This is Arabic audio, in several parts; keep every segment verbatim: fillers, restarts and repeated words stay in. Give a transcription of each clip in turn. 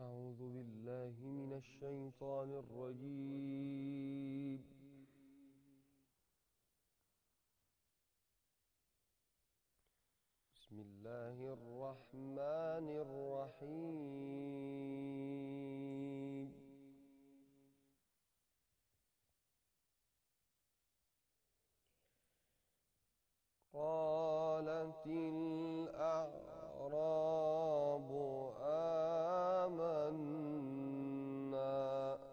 أعوذ بالله من الشيطان الرجيم. بسم الله الرحمن الرحيم. قالت الأعراب آمنا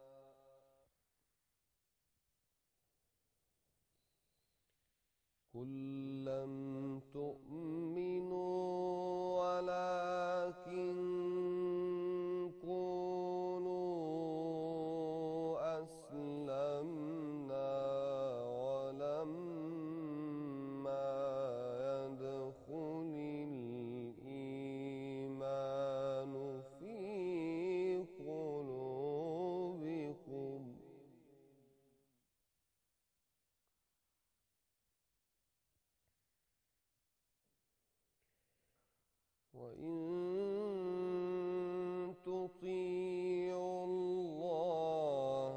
قل لم تؤمنوا ولكن قولوا أسلمنا ولما يدخل الإيمان في قلوبكم وإن تطيعوا الله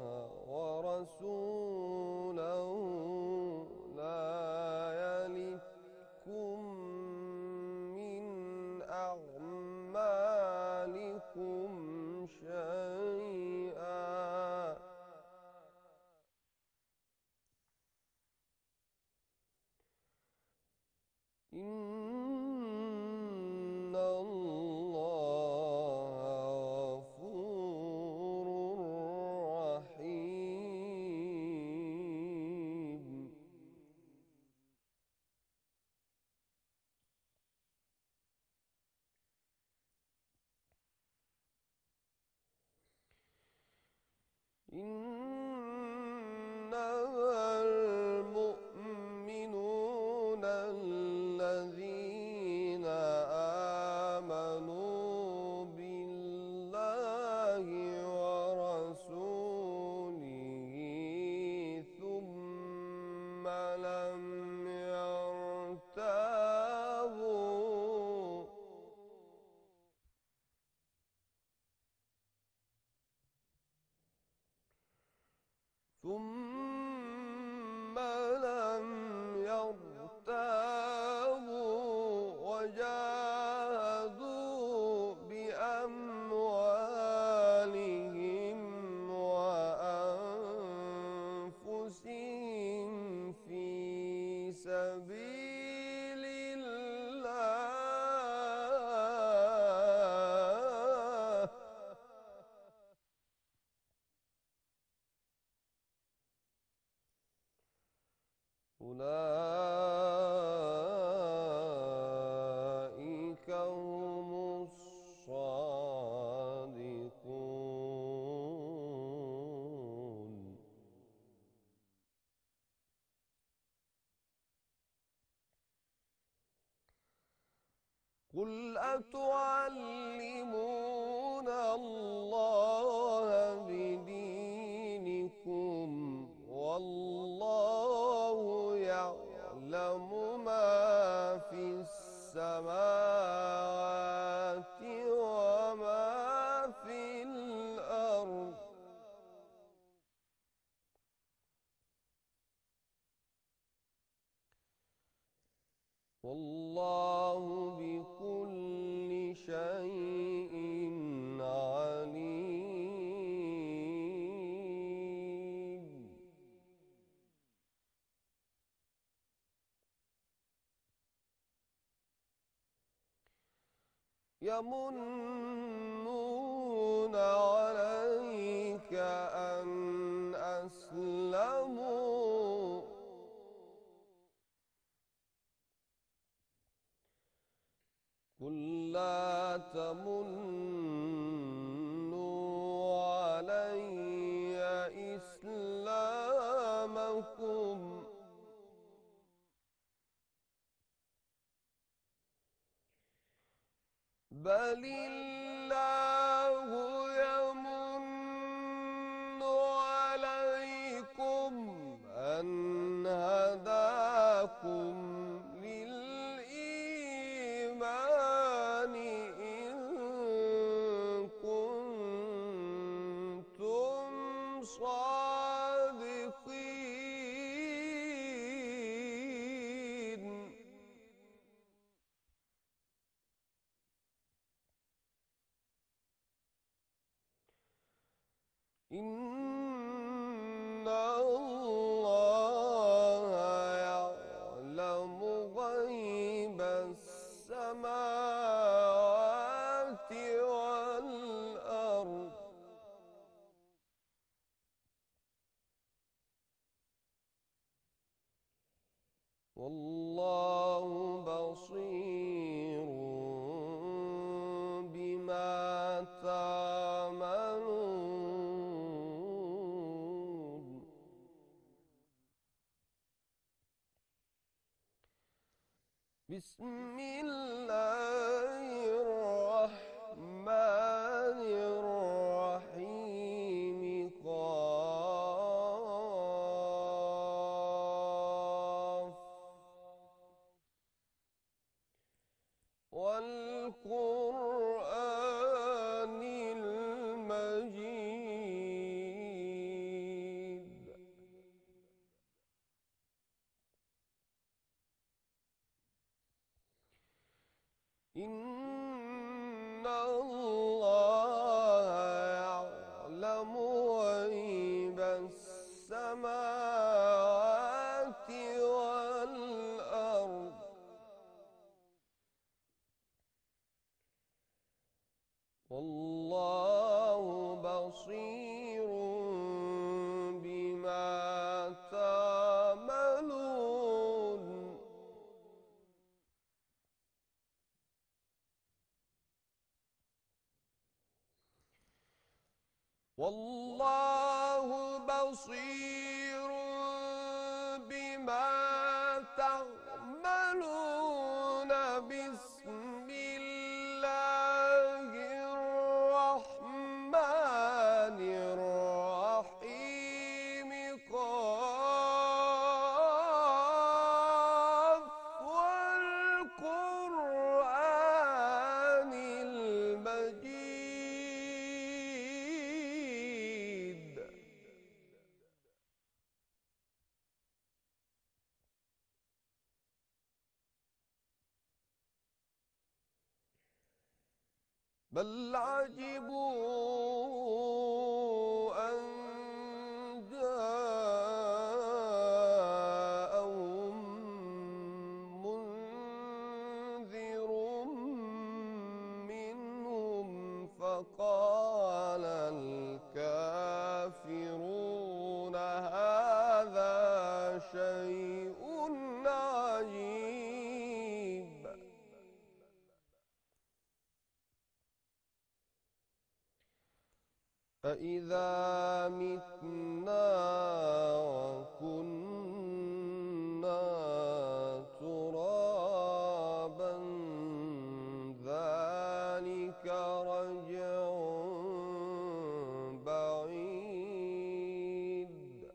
ورسوله لا يلتكم من أعمالكم شيئا إن الله غفور رحيم. إنما المؤمنون الذين آمنوا بالله ورسوله ثم لم يرتابوا ثم لم يرتابوا وجاهدوا بأموالهم وأنفسهم في سبيل الله أولئك هم الصادقون. قل أتعلمون الله بدينكم والله يعلم ما في السماوات وما في الأرض والله بكل شيء عليم. يمنون عليك أن أسلموا قل لا تمنوا علي إسلامكم بل الله يمن عليكم أن هداكم للإيمان إن كنتم الصادقين إن الله يعلم غيب السماوات والأرض والله بصير بما تعملون بسم الله الرحمن الرحيم قاف والقرآن المجيد إن الله يعلم غيب السماوات والأرض والله بصير بما تعملون والله بصير بما تعملون بسم الله الرحمن الرحيم قاف والقرآن المجيد بل عجبوا أن جاءهم منذر منهم فقال الكافرون هذا شيء عجيب أإذا متنا وكنا ترابا ذلك رجع بعيد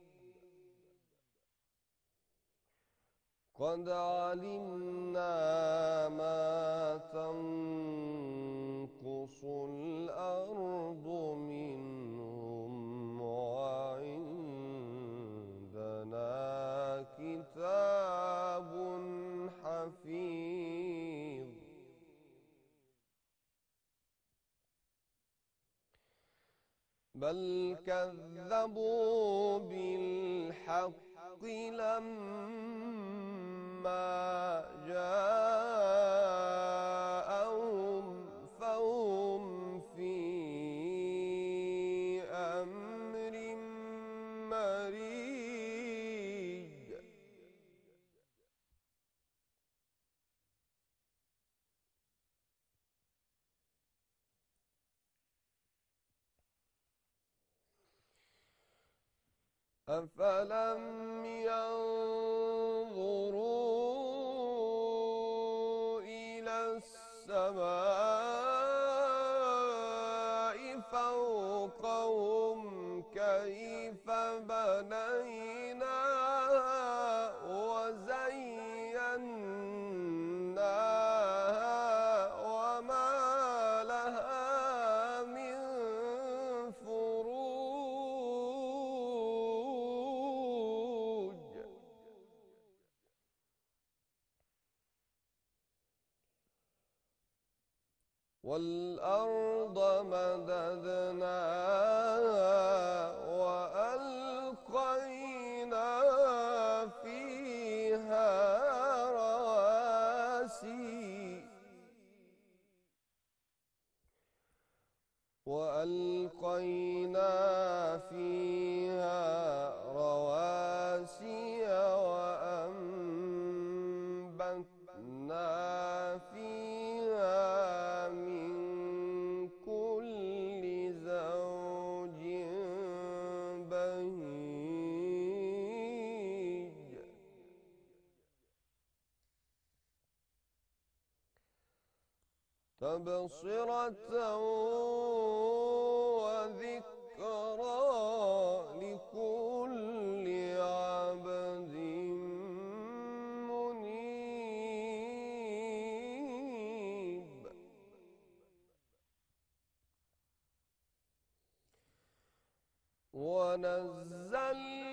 قد علمنا ما تنقص الأرض منهم وعندنا كتاب حفيظ بل كذبوا بالحق لما جاءهم فهم في أمر مريج أفلم ينظروا إلى السماء فوقهم كيف بنيناها وزيناها وما لها من فروج والأرض مددناها وألقينا فيها رواسي وألقينا فيها رواسي وأنبتنا فيها من كل زوج بهيج تبصرة وذكرى لكل عبد منيب ونزلنا